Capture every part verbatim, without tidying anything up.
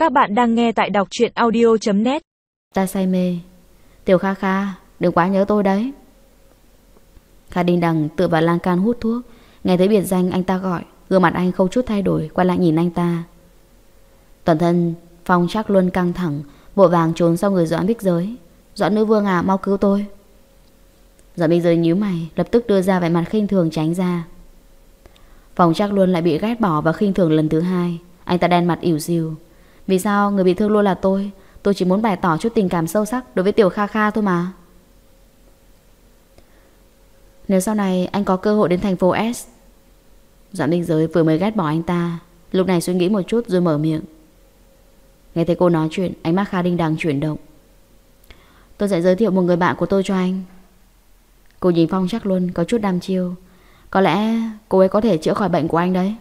Các bạn đang nghe tại đọc truyện audio chấm net. Ta say mê. Tiểu Kha Kha, đừng quá nhớ tôi đấy. Kha Đinh Đằng tựa vào lan can hút thuốc. Nghe thấy biệt danh anh ta gọi, gương mặt anh không chút thay đổi, quay lại nhìn anh ta. Toàn thân Phong Trác Luân căng thẳng, vội vàng trốn sau người Doãn Bích Giới. Doãn nữ vương à, mau cứu tôi. Doãn Bích Giới nhíu mày, lập tức đưa ra vẻ mặt khinh thường tránh ra. Phong Trác Luân lại bị ghét bỏ và khinh thường lần thứ hai. Anh ta đen mặt ỉu xìu. Vì sao người bị thương luôn là tôi? Tôi chỉ muốn bày tỏ chút tình cảm sâu sắc đối với Tiểu Kha Kha thôi mà. Nếu sau này anh có cơ hội đến thành phố S. Doãn Bích Giới vừa mới ghét bỏ anh ta, lúc này suy nghĩ một chút rồi mở miệng. Nghe thấy cô nói chuyện, ánh mắt Kha Đinh Đằng chuyển động. Tôi sẽ giới thiệu một người bạn của tôi cho anh. Cô nhìn Phong Trác Luân có chút đăm chiêu. Có lẽ cô ấy có thể chữa khỏi bệnh của anh đấy.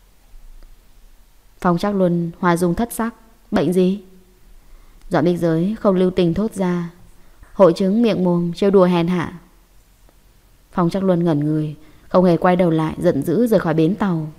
Phong Trác Luân hoa dung thất sắc. Bệnh gì? Doãn Bích Giới không lưu tình thốt ra. Hội chứng miệng mồm trêu đùa hèn hạ. Phong Trác Luân ngẩn người, không hề quay đầu lại, giận dữ rời khỏi bến tàu.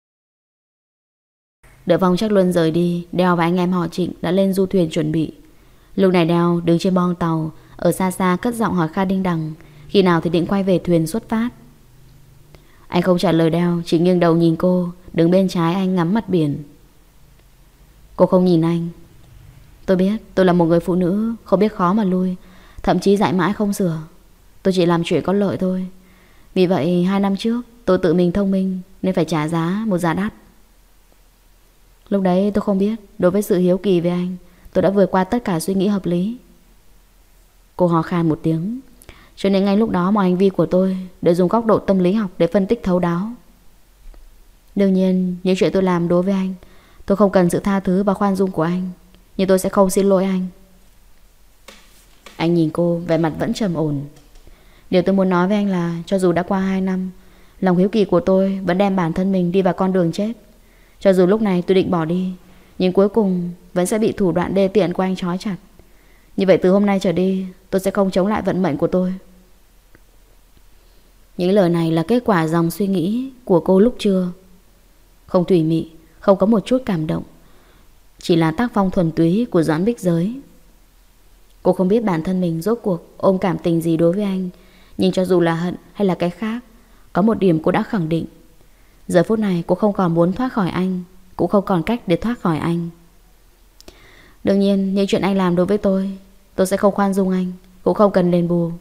Đợi Phong Trác Luân rời đi, Đeo và anh em họ Trịnh đã lên du thuyền chuẩn bị. Lúc này Đeo đứng trên boong tàu, ở xa xa cất giọng hỏi Kha Đinh Đằng khi nào thì định quay về thuyền xuất phát. Anh không trả lời Đeo, chỉ nghiêng đầu nhìn cô, đứng bên trái anh ngắm mặt biển. Cô không nhìn anh. Tôi biết tôi là một người phụ nữ không biết khó mà lui, thậm chí dại mãi không sửa. Tôi chỉ làm chuyện có lợi thôi. Vì vậy hai năm trước tôi tự mình thông minh nên phải trả giá một giá đắt. Lúc đấy tôi không biết, đối với sự hiếu kỳ về anh, tôi đã vượt qua tất cả suy nghĩ hợp lý. Cô hò khan một tiếng. Cho nên ngay lúc đó mọi hành vi của tôi đều dùng góc độ tâm lý học để phân tích thấu đáo. Đương nhiên những chuyện tôi làm đối với anh, tôi không cần sự tha thứ và khoan dung của anh, nhưng tôi sẽ không xin lỗi anh. Anh nhìn cô, vẻ mặt vẫn trầm ổn. Điều tôi muốn nói với anh là cho dù đã qua hai năm, lòng hiếu kỳ của tôi vẫn đem bản thân mình đi vào con đường chết. Cho dù lúc này tôi định bỏ đi, nhưng cuối cùng vẫn sẽ bị thủ đoạn đê tiện của anh trói chặt. Như vậy từ hôm nay trở đi, tôi sẽ không chống lại vận mệnh của tôi. Những lời này là kết quả dòng suy nghĩ của cô lúc trưa. Không thủy mị, không có một chút cảm động, chỉ là tác phong thuần túy của Doãn Bích Giới. Cô không biết bản thân mình rốt cuộc ôm cảm tình gì đối với anh, nhưng cho dù là hận hay là cái khác, có một điểm cô đã khẳng định. Giờ phút này cô không còn muốn thoát khỏi anh, cũng không còn cách để thoát khỏi anh. Đương nhiên những chuyện anh làm đối với tôi, tôi sẽ không khoan dung anh, cũng không cần đền bù.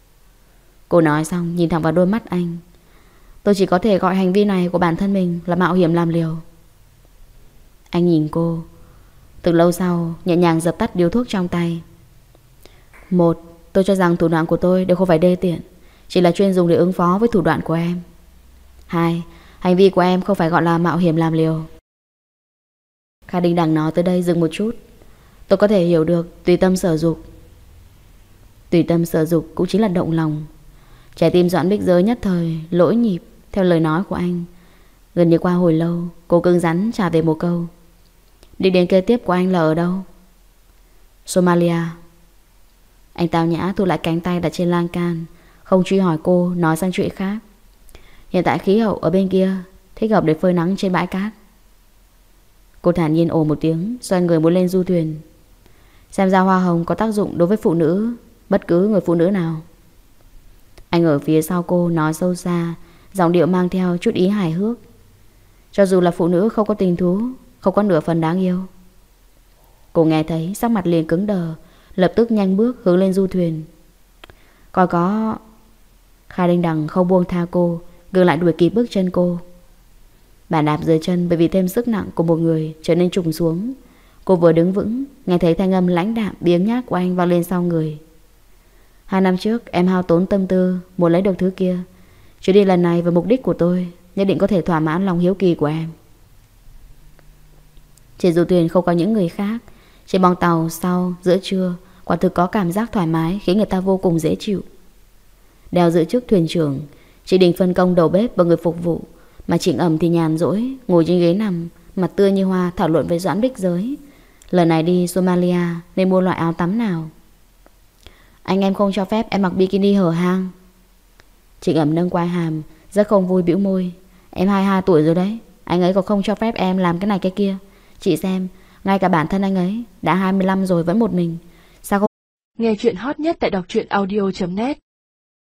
Cô nói xong nhìn thẳng vào đôi mắt anh. Tôi chỉ có thể gọi hành vi này của bản thân mình là mạo hiểm làm liều. Anh nhìn cô. Từ lâu sau nhẹ nhàng dập tắt điếu thuốc trong tay. Một, tôi cho rằng thủ đoạn của tôi đều không phải đê tiện, chỉ là chuyên dùng để ứng phó với thủ đoạn của em. Hai, hành vi của em không phải gọi là mạo hiểm làm liều. Kha Đinh Đằng nói tới đây dừng một chút. Tôi có thể hiểu được tùy tâm sở dục. Tùy tâm sở dục cũng chính là động lòng. Trái tim Doãn Bích Giới nhất thời lỗi nhịp theo lời nói của anh. Gần như qua hồi lâu, cô cứng rắn trả về một câu. Đi đến kế tiếp của anh là ở đâu? Somalia. Anh tao nhã thu lại cánh tay đặt trên lan can, không truy hỏi cô, nói sang chuyện khác. Hiện tại khí hậu ở bên kia thích hợp để phơi nắng trên bãi cát. Cô thản nhiên ồ một tiếng, xoay người muốn lên du thuyền. Xem ra hoa hồng có tác dụng đối với phụ nữ, bất cứ người phụ nữ nào. Anh ở phía sau cô nói sâu xa, giọng điệu mang theo chút ý hài hước. Cho dù là phụ nữ không có tình thú, không có nửa phần đáng yêu. Cô nghe thấy sắc mặt liền cứng đờ, lập tức nhanh bước hướng lên du thuyền. Coi có... Kha Đinh Đằng không buông tha cô, ngừng lại đuổi kịp bước chân cô. Bàn đạp dưới chân bởi vì thêm sức nặng của một người trở nên trùng xuống. Cô vừa đứng vững, nghe thấy thanh âm lãnh đạm biếng nhác của anh vang lên sau người. Hai năm trước em hao tốn tâm tư muốn lấy được thứ kia. Chuyến đi lần này với mục đích của tôi nhất định có thể thỏa mãn lòng hiếu kỳ của em. Trên du thuyền không có những người khác. Trên bong tàu sau giữa trưa quả thực có cảm giác thoải mái khiến người ta vô cùng dễ chịu. Đeo giữ chức thuyền trưởng, chị Đình phân công đầu bếp và người phục vụ, mà Trịnh Ẩm thì nhàn rỗi ngồi trên ghế nằm, mặt tươi như hoa thảo luận với Doãn Bích Giới. Lần này đi Somalia nên mua loại áo tắm nào. Anh em không cho phép em mặc bikini hở hang. Trịnh Ẩm nâng quai hàm, rất không vui bĩu môi. Em hai mươi hai tuổi rồi đấy, anh ấy còn không cho phép em làm cái này cái kia. Chị xem, Ngay cả bản thân anh ấy đã hai mươi lăm rồi vẫn một mình. Sao không? Nghe chuyện hot nhất tại đọc truyện audio chấm net